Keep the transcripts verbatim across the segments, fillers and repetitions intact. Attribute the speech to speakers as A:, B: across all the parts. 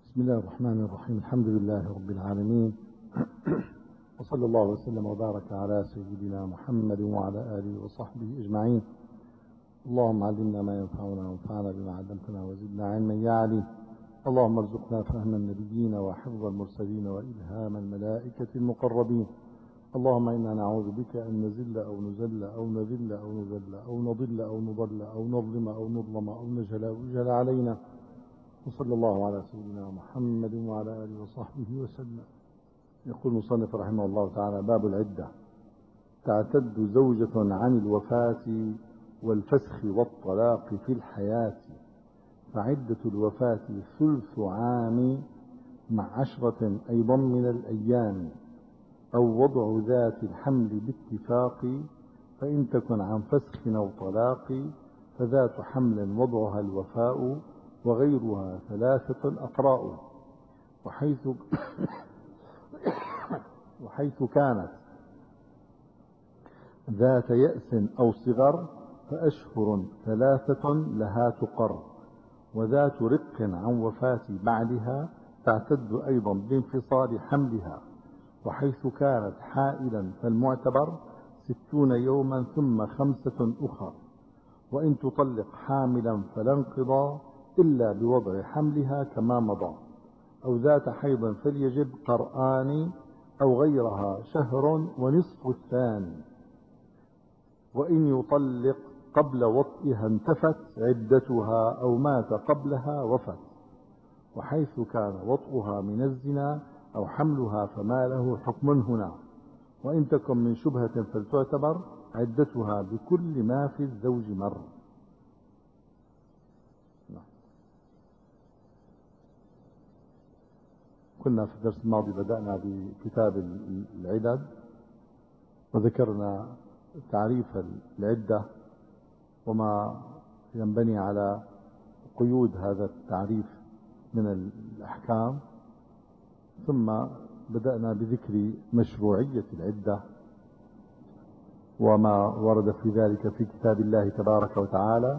A: بسم الله الرحمن الرحيم. الحمد لله رب العالمين، وصلى الله وسلم وبارك على سيدنا محمد وعلى آله وصحبه أجمعين. اللهم علمنا ما ينفعنا وانفعنا بما علمتنا وزدنا علما يا عليم. اللهم ارزقنا فهم النبيين وحفظ المرسلين وإلهام الملائكة المقربين. اللهم إنا نعوذ بك أن نزل أو نزل أو نذل أو نذل أو نضل أو نضل أو نظلم أو نظلم أو نجهل أو يجهل علينا. وصلى الله على سيدنا محمد وعلى آله وصحبه وسلم. يقول المصنف رحمه الله تعالى: باب العدة. تعتد زوجة عن الوفاة والفسخ والطلاق في الحياة، فعدة الوفاة ثلث عام مع عشرة أيضا من الأيام، أو وضع ذات الحمل باتفاق، فإن تكن عن فسخ أو طلاق فذات حمل وضعها الوفاء، وغيرها ثلاثة أقراء. وحيث وحيث كانت ذات يأس أو صغر فأشهر ثلاثة لها تقر، وذات رق عن وفاة بعدها تعتد أيضا بانفصال حملها. وحيث كانت حائلا فالمعتبر ستون يوما ثم خمسة أخر، وإن تطلق حاملا فلا انقضى إلا بوضع حملها كما مضى. أو ذات حيض فليجب قرآن، أو غيرها شهر ونصف الثاني. وإن يطلق قبل وطئها انتفت عدتها، أو مات قبلها وفت. وحيث كان وطئها من الزنا أو حملها فما له حكم هنا. وإن تكن من شبهة فلتعتبر عدتها بكل ما في الزوج مر. كنا في الدرس الماضي بدأنا بكتاب العدد، وذكرنا تعريف العدة وما ينبني على قيود هذا التعريف من الأحكام، ثم بدأنا بذكر مشروعية العدة وما ورد في ذلك في كتاب الله تبارك وتعالى،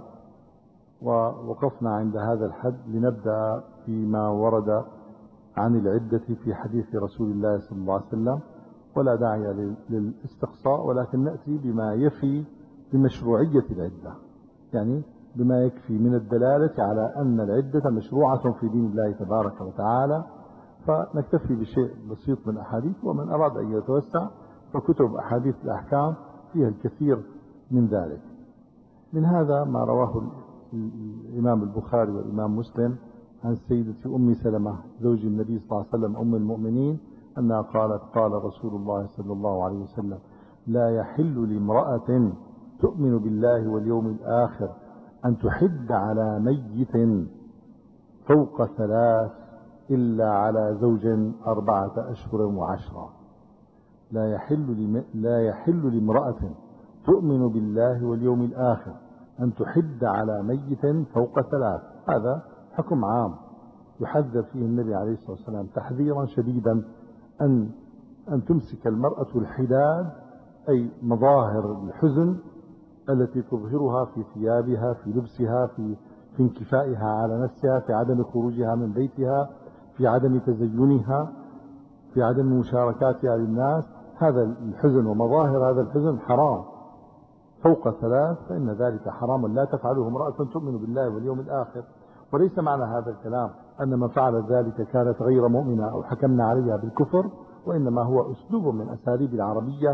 A: ووقفنا عند هذا الحد لنبدأ فيما ورد عن العدة في حديث رسول الله صلى الله عليه وسلم. ولا داعي للاستقصاء، ولكن نأتي بما يفي بمشروعية العدة، يعني بما يكفي من الدلالة على أن العدة مشروعة في دين الله تبارك وتعالى، فنكتفي بشيء بسيط من الأحاديث. ومن أراد أن يتوسع فكتب أحاديث الأحكام فيها الكثير من ذلك. من هذا ما رواه الإمام البخاري والإمام مسلم عن سيدة أم سلمة زوج النبي صلى الله عليه وسلم أم المؤمنين أنها قالت: قال رسول الله صلى الله عليه وسلم: لا يحل لامرأة تؤمن بالله واليوم الآخر أن تحد على ميت فوق ثلاث إلا على زوج أربعة أشهر وعشرة. لا يحل لا يحل لامرأة تؤمن بالله واليوم الآخر أن تحد على ميت فوق ثلاث. هذا حكم عام يحذر فيه النبي عليه الصلاة والسلام تحذيرا شديدا أن أن تمسك المرأة الحداد، أي مظاهر الحزن التي تظهرها في ثيابها، في لبسها، في في انكفائها على نفسها، في عدم خروجها من بيتها، في عدم تزينها، في عدم مشاركاتها للناس. هذا الحزن ومظاهر هذا الحزن حرام فوق ثلاث، فإن ذلك حرام لا تفعله امرأة تؤمن بالله واليوم الآخر. وليس معنى هذا الكلام أن من فعل ذلك كانت غير مؤمنة أو حكمنا عليها بالكفر، وإنما هو أسلوب من أساليب العربية،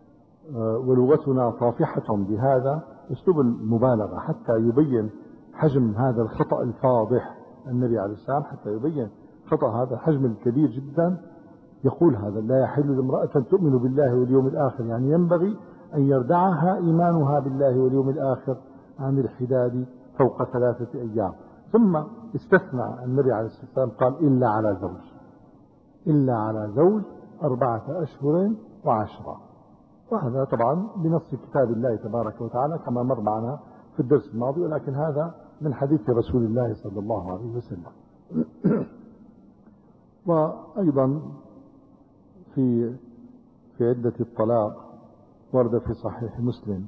A: ولغتنا طافحة بهذا أسلوب المبالغة حتى يبين حجم هذا الخطأ الفاضح. النبي عليه السلام حتى يبين خطأ هذا الحجم الكبير جدا يقول هذا: لا يحل لامرأة تؤمن بالله واليوم الآخر، يعني ينبغي أن يردعها إيمانها بالله واليوم الآخر عن الحداد فوق ثلاثة أيام. ثم استثنى النبي عليه الصلاة والسلام قال: إلا على زوج، إلا على زوج أربعة أشهر وعشرة. وهذا طبعا بنص كتاب الله تبارك وتعالى كما مر معنا في الدرس الماضي، ولكن هذا من حديث رسول الله صلى الله عليه وسلم. وأيضا في في عدة الطلاق ورد في صحيح مسلم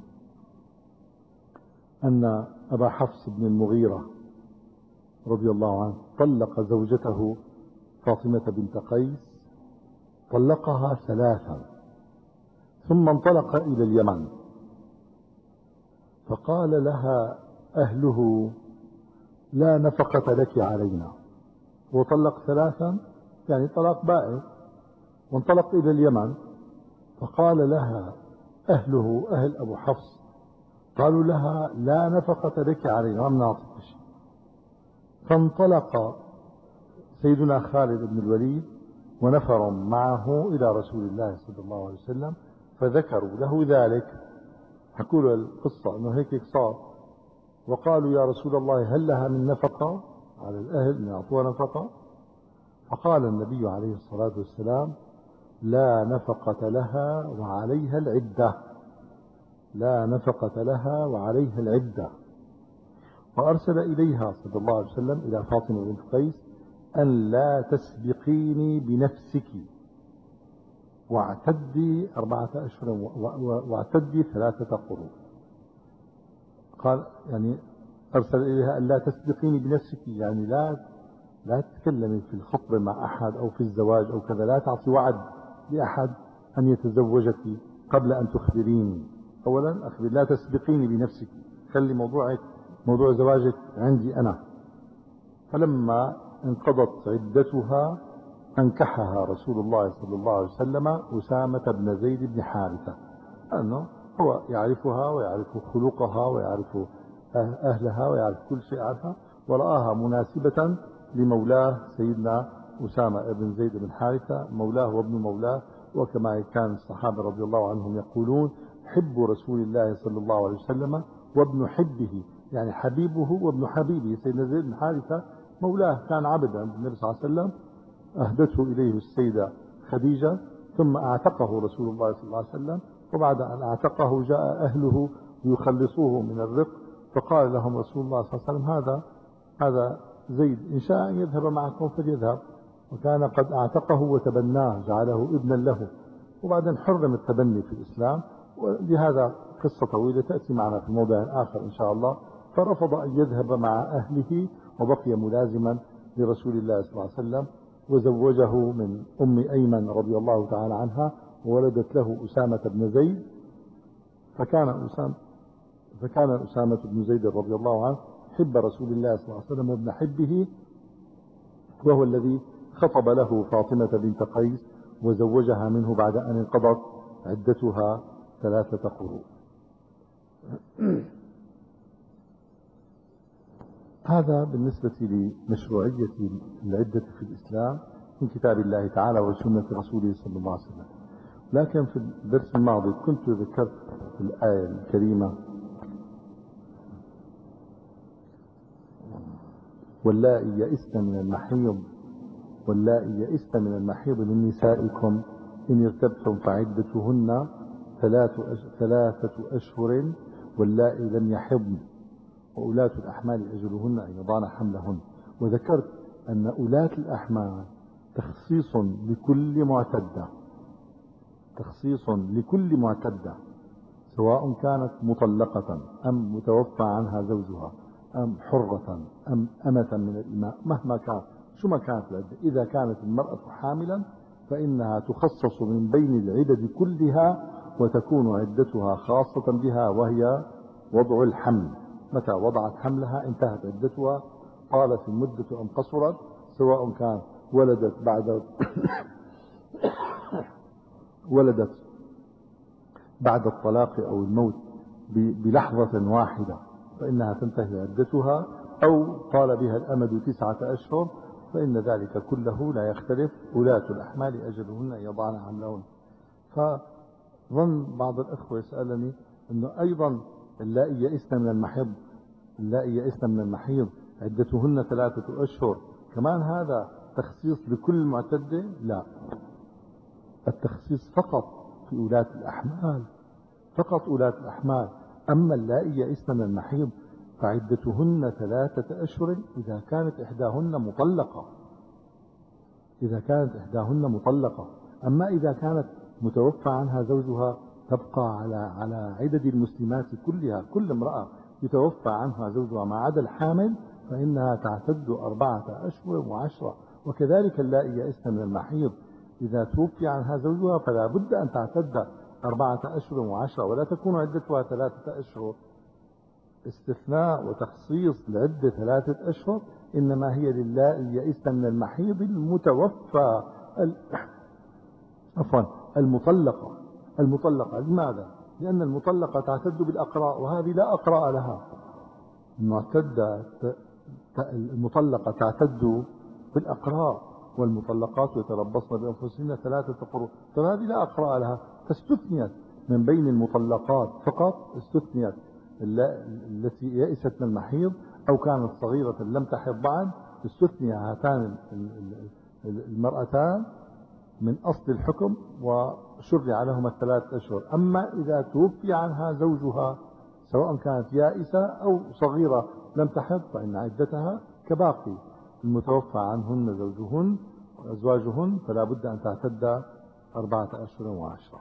A: أن أبا حفص بن المغيرة رضي الله عنه طلق زوجته فاطمة بنت قيس طلقها ثلاثا ثم انطلق إلى اليمن، فقال لها أهله لا نفقة لك علينا، وطلق ثلاثا يعني طلاق بائن، وانطلق إلى اليمن، فقال لها أهله أهل أبو حفص قالوا لها لا نفقة لك علينا، ما نعطيك شيء. فانطلق سيدنا خالد بن الوليد ونفر معه إلى رسول الله صلى الله عليه وسلم، فذكروا له ذلك، حكوا له القصة أنه هيك صار، وقالوا يا رسول الله هل لها من نفقة على الأهل، من يعطوها نفقة؟ فقال النبي عليه الصلاة والسلام لا نفقة لها وعليها العدة، لا نفقة لها وعليها العدة. وأرسل إليها صلى الله عليه وسلم إلى فاطمة بنت قيس أن لا تسبقيني بنفسك واعتدي أربعة أشهر واعتدي ثلاثة قروء. قال يعني أرسل إليها أن لا تسبقيني بنفسك، يعني لا لا تتكلمي في الخطبة مع أحد أو في الزواج أو كذا، لا تعطي وعد لأحد أن يتزوجك قبل أن تخبريني. أولا أخبر، لا تسبقيني بنفسك، خلي موضوعك موضوع زواجك عندي أنا. فلما انقضت عدتها أنكحها رسول الله صلى الله عليه وسلم أسامة بن زيد بن حارثة، لأنه هو يعرفها ويعرف خلقها ويعرف أهلها ويعرف كل شيء عنها، ورآها مناسبة لمولاه سيدنا أسامة بن زيد بن حارثة، مولاه وابن مولاه. وكما كان الصحابة رضي الله عنهم يقولون حب رسول الله صلى الله عليه وسلم وابن حبه، يعني حبيبه وابن حبيبه. سيدنا زيد بن حارثة مولاه كان عبدا النبي صلى الله عليه وسلم، أهدته إليه السيدة خديجة، ثم أعتقه رسول الله صلى الله عليه وسلم، وبعد أن أعتقه جاء أهله ليخلصوه من الرق، فقال لهم رسول الله صلى الله عليه وسلم هذا هذا زيد إن شاء أن يذهب معكم فليذهب، وكان قد أعتقه وتبناه جعله ابنا له. وبعدين حرم التبني في الإسلام، ولهذا قصة طويلة تأتي معنا في موضع آخر إن شاء الله. فرفض أن يذهب مع أهله وبقي ملازما لرسول الله صلى الله عليه وسلم، وزوجه من أم أيمن رضي الله تعالى عنها، وولدت له أسامة بن زيد. فكان أسامة فكان أسامة بن زيد رضي الله عنه حب رسول الله صلى الله عليه وسلم وابن حبه، وهو الذي خطب له فاطمة بنت قيس وزوجها منه بعد أن انقضت عدتها ثلاثة قروء. هذا بالنسبة لمشروعية العدة في الإسلام من كتاب الله تعالى وسنة رسوله صلى الله عليه وسلم. لكن في الدرس الماضي كنت ذكرت الآية الكريمة واللائي يئسن من المحيض واللائي يئسن من المحيض من نسائكم إن ارتبتم فعدتهن ثلاثة أشهر واللائي لم يحضن وأولاة الأحمال أجلهن أن يضعن حملهن. وذكرت أن أولاة الأحمال تخصيص لكل معتدة، تخصيص لكل معتدة، سواء كانت مطلقة أم متوفى عنها زوجها أم حرة أم أمة من الإماء، مهما كان شو ما كانت العدة. إذا كانت المرأة حاملا فإنها تخصص من بين العدد كلها، وتكون عدتها خاصة بها، وهي وضع الحمل. متى وضعت حملها انتهت عدتها، طالت المدة أم قصرت، سواء كان ولدت بعد ولدت بعد الطلاق أو الموت بلحظة واحدة فإنها تنتهي عدتها، أو طال بها الأمد تسعة أشهر، فإن ذلك كله لا يختلف. أولاة الأحمال أجلهن أن يضعن حملهن. فظن بعض الأخوة يسألني أنه أيضا اللائي يئسن من المحيض اللائي يئسن من المحيض عدتهن ثلاثة أشهر، كمان هذا تخصيص لكل معتدة؟ لا، التخصيص فقط في أولاة الأحمال، فقط أولاة الأحمال. أما اللائي يئسن من المحيض فعدتهن ثلاثة أشهر إذا كانت إحداهن مطلقة، إذا كانت إحداهن مطلقة. أما إذا كانت متوفى عنها زوجها تبقى على على عدد المسلمات كلها. كل امرأة يتوفى عنها زوجها ما عدا الحامل فإنها تعتد أربعة أشهر وعشرة، وكذلك اللائي يئسن من المحيض إذا توفي عنها زوجها فلا بد أن تعتد أربعة أشهر وعشرة، ولا تكون عدتها ثلاثة أشهر. استثناء وتخصيص لعدة ثلاثة أشهر إنما هي للائي يئسن من المحيض المتوفى عفوا المطلقة. المطلقة لماذا؟ لأن المطلقة تعتد بالأقراء وهذه لا أقراء لها. المعتدة المطلقة تعتد بالأقراء، والمطلقات يتربصن بأنفسهن ثلاثة قروء، فهذه لا أقراء لها، فاستثنيت من بين المطلقات فقط. استثنيت التي يئست من المحيض أو كانت صغيرة لم تحض بعد، استثني هاتان المرأتان من أصل الحكم وشرع لهما الثلاث أشهر. أما إذا توفي عنها زوجها سواء كانت يائسة أو صغيرة لم تحض فإن عدتها كباقي المتوفى عنهن زوجهن وأزواجهن، فلا بد أن تعتد أربعة أشهر وعشرة.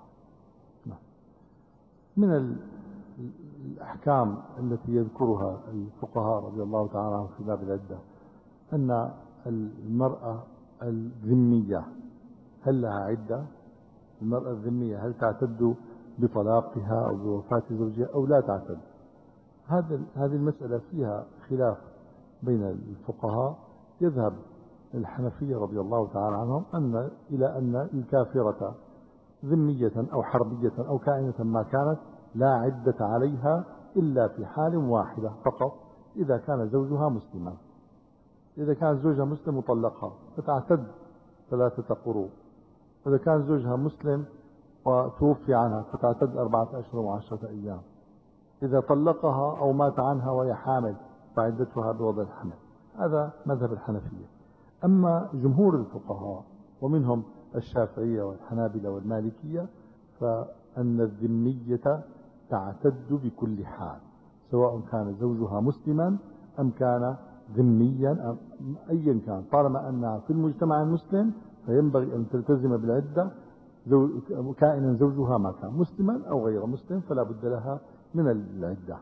A: من الأحكام التي يذكرها الفقهاء رضي الله تعالى عنهم في باب العدة أن المرأة الذمية هل لها عدة؟ المرأة الذمية هل تعتد بطلاقها أو بوفاة زوجها أو لا تعتد؟ هذه المسألة فيها خلاف بين الفقهاء. يذهب الحنفية رضي الله تعالى عنهم أن إلى أن الكافرة ذمية أو حربية أو كائنة ما كانت لا عدة عليها إلا في حال واحدة فقط، إذا كان زوجها مسلما. إذا كان زوجها مسلم مطلقها فتعتد ثلاثة قروء، إذا كان زوجها مسلم وتوفي عنها فتعتد أربعة أشهر وعشرة أيام. إذا طلقها أو مات عنها وهي حامل فعدتها بوضع الحمل. هذا مذهب الحنفية. أما جمهور الفقهاء ومنهم الشافعية والحنابلة والمالكية فأن الذمية تعتد بكل حال، سواء كان زوجها مسلما أم كان ذميا أم أيا كان، طالما أنها في المجتمع المسلم فينبغي أن تلتزم بالعدة كائنا زوجها ما كان مسلما أو غير مسلم، فلا بد لها من العدة.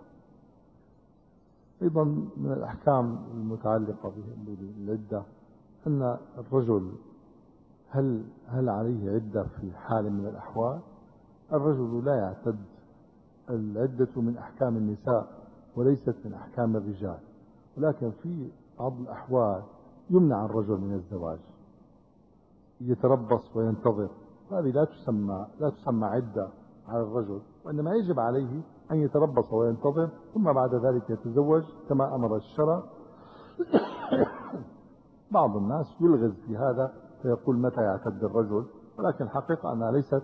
A: أيضا من الأحكام المتعلقة بالعدة أن الرجل هل هل عليه عدة في حال من الأحوال؟ الرجل لا يعتد. العدة من أحكام النساء وليست من أحكام الرجال، ولكن في بعض الأحوال يمنع الرجل من الزواج، يتربص وينتظر، هذه لا تسمى لا تسمى عدة على الرجل، وإنما يجب عليه أن يتربص وينتظر ثم بعد ذلك يتزوج كما أمر الشرع. بعض الناس يلغز في هذا فيقول متى يعتد الرجل، ولكن الحقيقة أنها ليست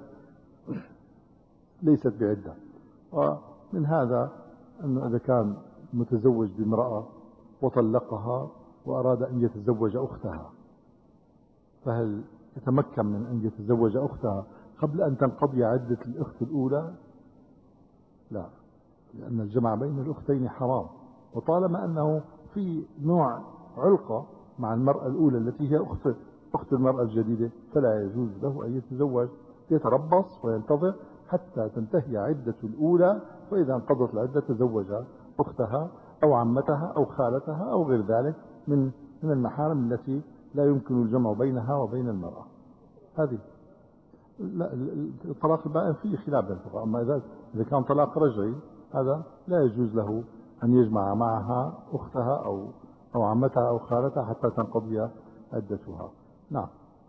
A: ليست بعدة. ومن هذا أنه إذا كان متزوج بامرأة وطلقها وأراد أن يتزوج أختها، فهل يتمكن من أن يتزوج أختها قبل أن تنقضي عدة الأخت الأولى؟ لا، لأن الجمع بين الأختين حرام، وطالما أنه في نوع علقة مع المرأة الأولى التي هي أخت أخت المرأة الجديدة فلا يجوز له أن يتزوج، يتربص وينتظر حتى تنتهي عدة الأولى، وإذا انقضت العدة تزوج أختها أو عمتها أو خالتها أو غير ذلك من من المحارم التي لا يمكن الجمع بينها وبين المرأة. هذه لا، الطلاق البائن فيه خلاف بين الفقهاء، أما إذا إذا كان طلاق رجعي هذا لا يجوز له أن يجمع معها أختها أو أو عمتها أو خالتها حتى تنقضي عدتها. نعم.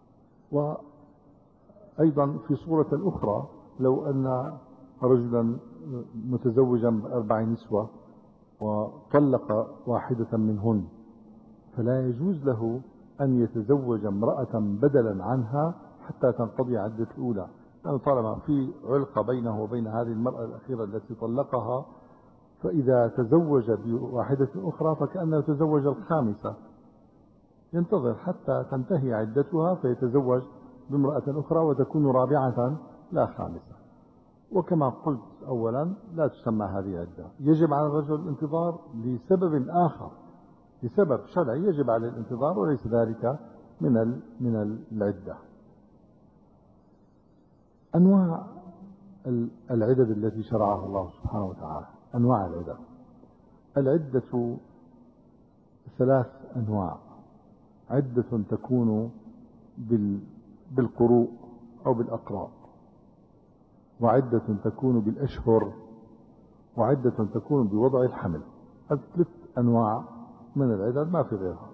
A: وأيضا في صورة أخرى لو أن رجلا متزوجا بأربع نسوة وطلق واحدة منهن فلا يجوز له أن يتزوج امرأة بدلا عنها حتى تنقضي عدة الأولى، لأنه طالما في علقة بينه وبين هذه المرأة الأخيرة التي طلقها، فإذا تزوج بواحدة أخرى فكأنه تزوج الخامسة، ينتظر حتى تنتهي عدتها فيتزوج بامرأة أخرى وتكون رابعة لا خامسة. وكما قلت أولا لا تسمى هذه عدة، يجب على الرجل الانتظار لسبب آخر، لسبب شرعي يجب عليه الانتظار وليس ذلك من من العدة. أنواع العدد التي شرعها الله سبحانه وتعالى. أنواع العدد، العدة ثلاث أنواع. عدة تكون بالقروء أو بالأقراء، وعدة تكون بالأشهر، وعدة تكون بوضع الحمل. هذه ثلاث أنواع من العدد ما في غيرها.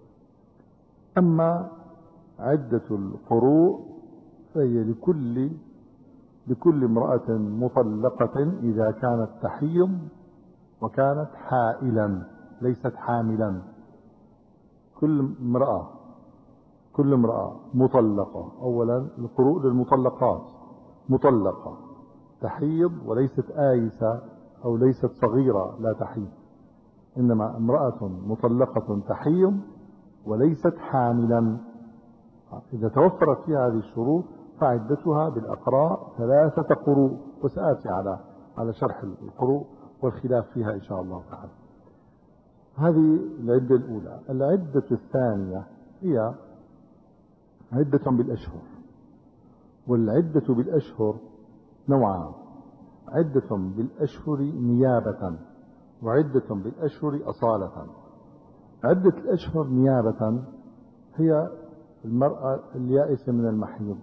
A: أما عدة القروء فهي لكل لكل امرأة مطلقة إذا كانت تحيض وكانت حائلا ليست حاملا. كل امرأة كل امرأة مطلقة، أولا القروء للمطلقات، مطلقة تحيض وليست آيسة أو ليست صغيرة لا تحيض، إنما امرأة مطلقة تحيض وليست حاملا. إذا توفرت فيها هذه الشروط فعدتها بالأقراء ثلاثة قروء، وسآتي على على شرح القروء والخلاف فيها إن شاء الله تعالى. هذه العدة الأولى. العدة الثانية هي عدة بالأشهر، والعدة بالأشهر نوعان: عدة بالأشهر نيابة، وعدة بالأشهر أصالة. عدة الأشهر نيابة هي المرأة اليائسة من المحيض.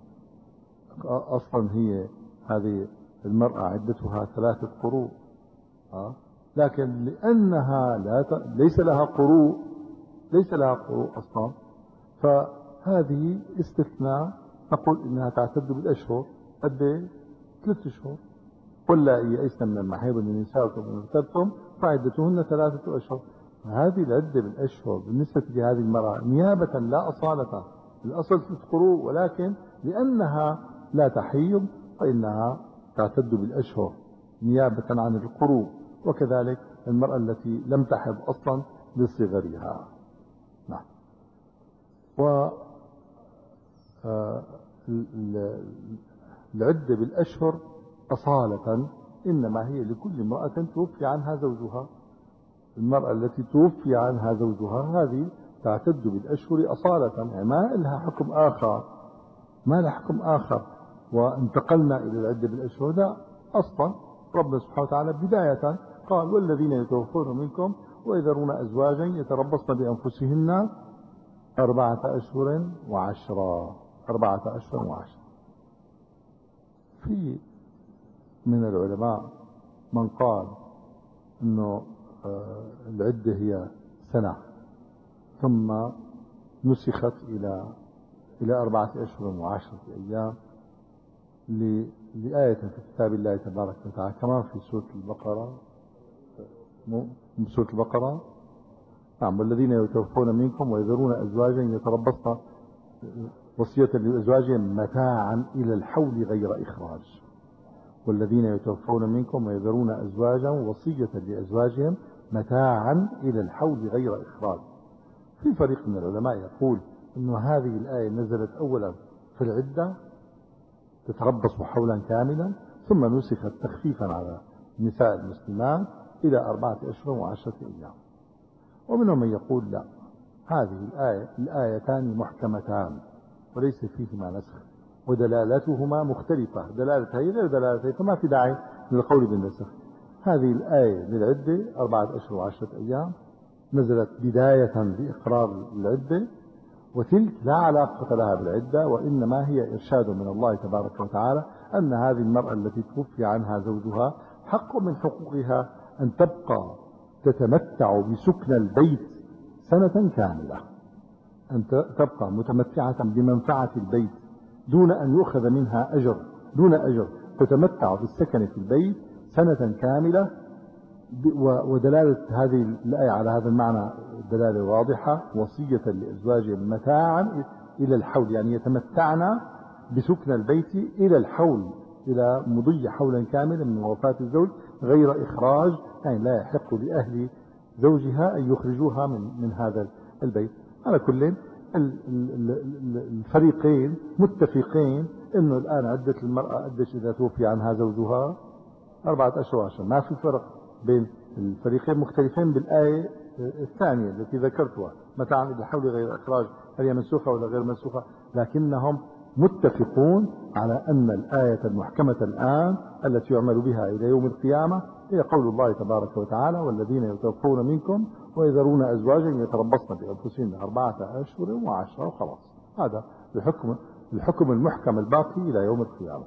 A: أصلا هي هذه المرأة عدتها ثلاثة قروء، أه؟ لكن لأنها لا ت... ليس لها قروء ليس لها قروء أصلا، فهذه استثناء، نقول إنها تعتد بالأشهر. قد ثلاث أشهر. واللائي يئسن من المحيض من نسائكم إن ارتبتم فعدتهن ثلاثة أشهر. هذه العدة بالأشهر بالنسبة لهذه المرأة نيابة لا أصالة. الأصل ست قروء، ولكن لأنها لا تحيض فإنها تعتد بالأشهر نيابة عن القروء. وكذلك المرأة التي لم تحض أصلا لصغرها. نعم. و العدة بالأشهر أصالة إنما هي لكل امرأة توفي عنها زوجها. المرأة التي توفي عنها زوجها هذه تعتد بالأشهر أصالة، يعني ما لها حكم آخر، ما لها حكم آخر. وانتقلنا إلى العدة بالأشهر، لا، أصلا ربنا سبحانه وتعالى بداية قال: والذين يتوفون منكم ويذرون أزواجا يتربصن بأنفسهن أربعة أشهر وعشرة. أربعة أشهر وعشرة. في من العلماء من قال أنه العدة هي سنة ثم نسخت إلى إلى أربعة أشهر وعشرة أيام لآية في كتاب الله تبارك وتعالى، كما في سورة البقرة. سورة البقرة نعم: والذين يتوفون منكم ويذرون أزواجا يتربصن وصية لأزواجهم متاعا إلى الحول غير إخراج. والذين يتوفون منكم ويذرون أزواجا وصية لأزواجهم متاعا إلى الحول غير إخراج. في فريق من العلماء يقول أن هذه الآية نزلت أولا في العدة تتربص حولا كاملا، ثم نسخت تخفيفا على نساء المسلمات إلى أربعة أشهر وعشرة أيام. ومنهم من يقول لا، هذه الآية الآيتان محكمتان وليس فيهما نسخ، ودلالتهما مختلفة، دلالة هي غير دلالة هي، فما في داعي للقول بالنسخ. هذه الآية للعدة أربعة أشهر وعشرة أيام نزلت بداية لإقرار العدة، وتلك لا علاقة لها بالعدة، وإنما هي إرشاد من الله تبارك وتعالى أن هذه المرأة التي توفي عنها زوجها حق من حقوقها أن تبقى تتمتع بسكن البيت سنة كاملة، أن تبقى متمتعة بمنفعة البيت دون أن يؤخذ منها أجر، دون أجر، تتمتع بالسكن في البيت سنة كاملة. ودلالة هذه الآية على هذا المعنى دلالة واضحة: وصية لأزواجهم متاعا إلى الحول، يعني يتمتعن بسكن البيت إلى الحول، إلى مضي حولا كاملا من وفاة الزوج غير إخراج، يعني لا يحق لأهل زوجها أن يخرجوها من, من هذا البيت. على كل الفريقين متفقين أنه الآن عدة المرأة قديش إذا توفي عنها زوجها؟ أربعة أشهر وعشرة. ما في فرق بين الفريقين، مختلفين بالآية الثانية التي ذكرتها متاعا إلى الحول غير إخراج، هل هي منسوخة ولا غير منسوخة، لكنهم متفقون على أن الآية المحكمة الآن التي يعمل بها إلى يوم القيامة هي قول الله تبارك وتعالى: والذين يتوفون منكم ويذرون أزواجا يتربصن بأنفسهن أربعة أشهر وعشرة، وخلاص. هذا الحكم الحكم المحكم الباقي إلى يوم القيامة.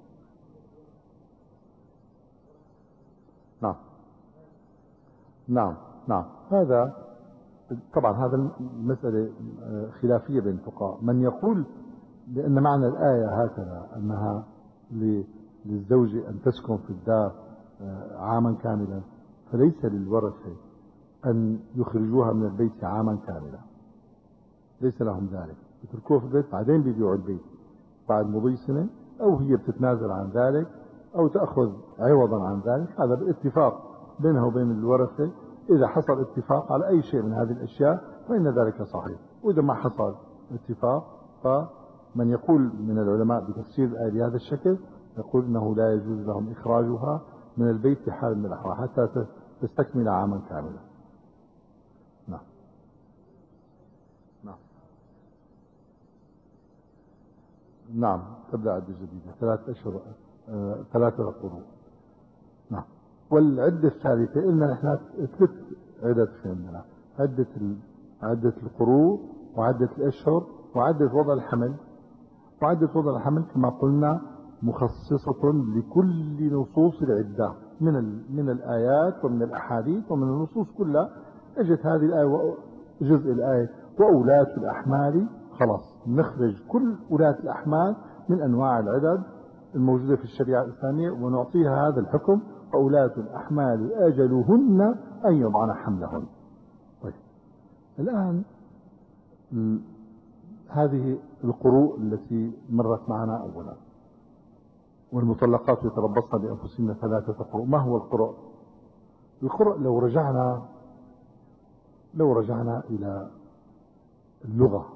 A: نعم نعم نعم هذا طبعا هذا المسألة خلافية بين الفقهاء. من يقول بأن معنى الآية هكذا أنها للزوج أن تسكن في الدار عاما كاملا، فليس للورثة أن يخرجوها من البيت عاما كاملا، ليس لهم ذلك. يتركوها في البيت بعدين بيبيعوا البيت بعد مضي سنة، أو هي بتتنازل عن ذلك أو تأخذ عوضا عن ذلك. هذا باتفاق بينها وبين الورثة. إذا حصل اتفاق على أي شيء من هذه الأشياء فإن ذلك صحيح، وإذا ما حصل اتفاق فمن يقول من العلماء بتفسير الآية بهذا الشكل يقول أنه لا يجوز لهم إخراجها من البيت في حال من الأحوال حتى تستكمل عاما كاملا. نعم نعم نعم تبدأ عدة جديدة ثلاثة أشهر آه، ثلاثة قروء. نعم. والعدة الثالثة قلنا نحن ثلاث عدد في عندنا: عدة عدة القروء، وعدة الأشهر، وعدة وضع الحمل. وعدة وضع الحمل كما قلنا مخصصة لكل نصوص العدة من من الآيات ومن الأحاديث ومن النصوص كلها. اجت هذه الآية جزء الآية وأولاة الأحمال، خلاص نخرج كل أولاة الأحمال من أنواع العدد الموجودة في الشريعة الإسلامية ونعطيها هذا الحكم: وأولاة الأحمال أجلهن أن يضعن حملهن. طيب الآن هذه القروء التي مرت معنا أولا: والمطلقات يتربصن بأنفسهن ثلاثة قروء. ما هو القرء؟ القرء لو رجعنا لو رجعنا إلى اللغة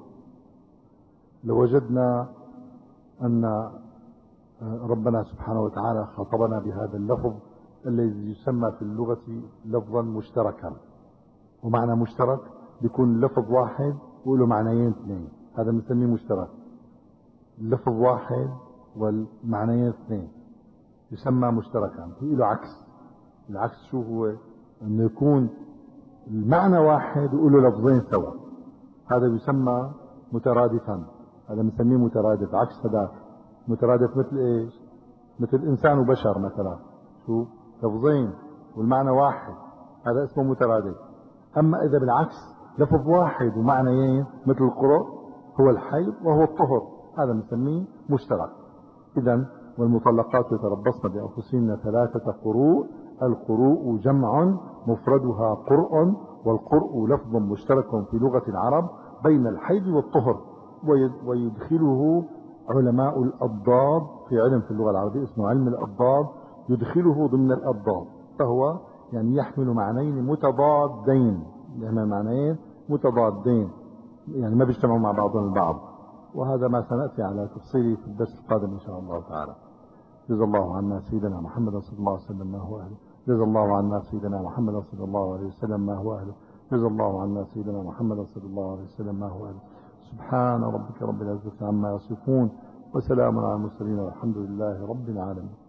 A: لوجدنا أن ربنا سبحانه وتعالى خاطبنا بهذا اللفظ الذي يسمى في اللغة لفظا مشتركا. ومعنى مشترك بيكون لفظ واحد وله معنيين اثنين، هذا بنسميه مشترك. لفظ واحد والمعنيين اثنين يسمى مشتركا. في له عكس. العكس شو هو؟ انه يكون المعنى واحد وله لفظين سوا، هذا يسمى مترادفا. هذا بنسميه مترادف. عكس هذا مترادف مثل ايش؟ مثل انسان وبشر مثلا، شو لفظين والمعنى واحد، هذا اسمه مترادف. اما اذا بالعكس لفظ واحد ومعنيين مثل القرء هو الحيض وهو الطهر، هذا بنسميه مشترك. اذا والمطلقات يتربصن بانفسهن ثلاثة قروء. القروء جمع مفردها قرء، والقرء لفظ مشترك في لغة العرب بين الحيض والطهر، ويدخله علماء الأضداد في علم في اللغة العربية اسمه علم الأضداد، يدخله ضمن الأضداد، فهو يعني يحمل معنيين متضادين، يحمل معنيين متضادين يعني ما بيجتمعوا مع بعضهم البعض. وهذا ما سنأتي على تفصيله في الدرس القادم إن شاء الله تعالى. جزا الله عنا سيدنا محمد صلى الله عليه وسلم ما هو أهله. جزا الله عنا سيدنا محمد صلى الله عليه وسلم ما هو أهله. جزا الله عنا سيدنا محمد صلى الله عليه وسلم ما هو أهله. سبحان ربك رب العزة عما يصفون، وسلام على المرسلين، والحمد لله رب العالمين.